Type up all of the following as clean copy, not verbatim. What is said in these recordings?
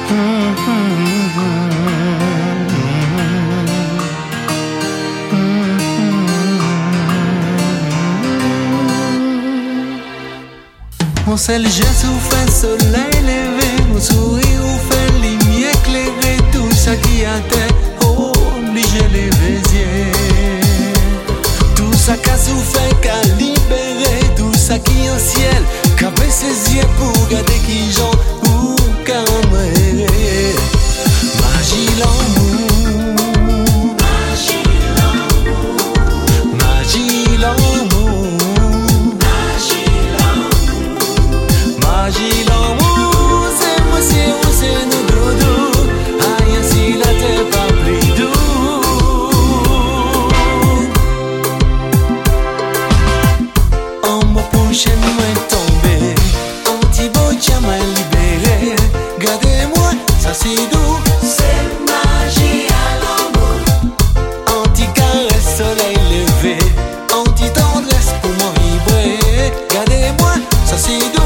Mon seul geste vous fait soleil levé, mon sourire vous fait lumière éclairée, tout ça qui a terre, oh, obligé les yeux. Tout ça qu'a souffert, qu'a libéré, tout ça qui en ciel, qu'a baissé ses yeux pour garder qui j'en ou qu'a embrayé. Magie l'amour, magie l'amour, magie l'amour. Magie l'amour, c'est moi, c'est vous, c'est nous doudou. Aïe, si la terre pas plus doux. En mon prochain moi tombé, en petit beau m'a libéré. Gardez-moi, ça c'est doux. C'est magie à l'amour. En petit caresse soleil levé, en petit tendresse pour m'en vibrer. Gardez-moi, ça c'est doux.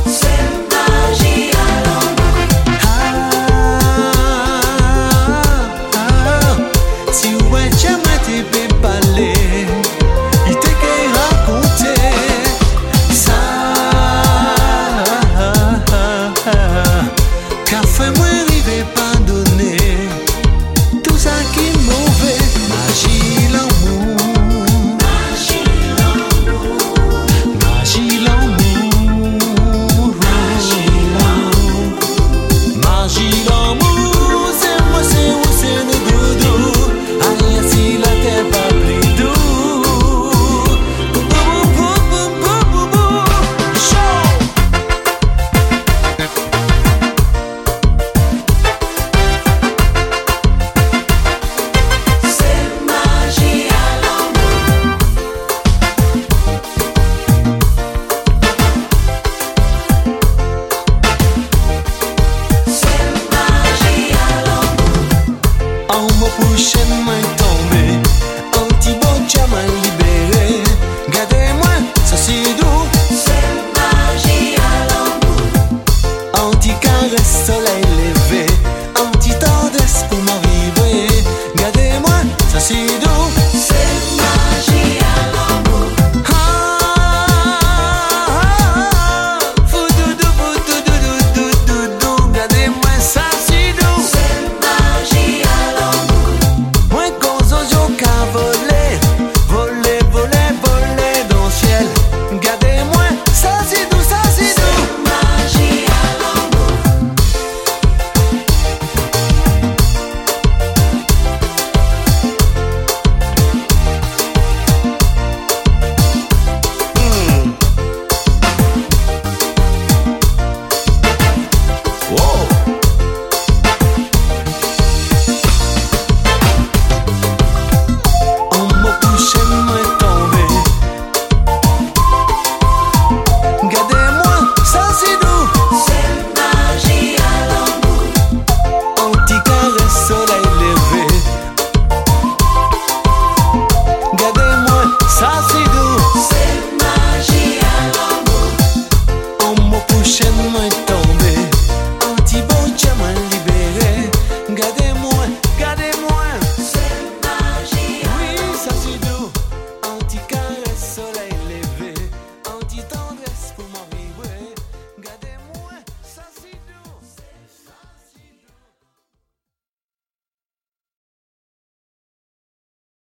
Prochaine main tombée, un petit beau m'a libéré. Gardez-moi, ça c'est doux. C'est magie à l'amour. Un petit caresse soleil levé, un petit tendresse pour m'en vibrer. Gardez-moi, ça c'est doux.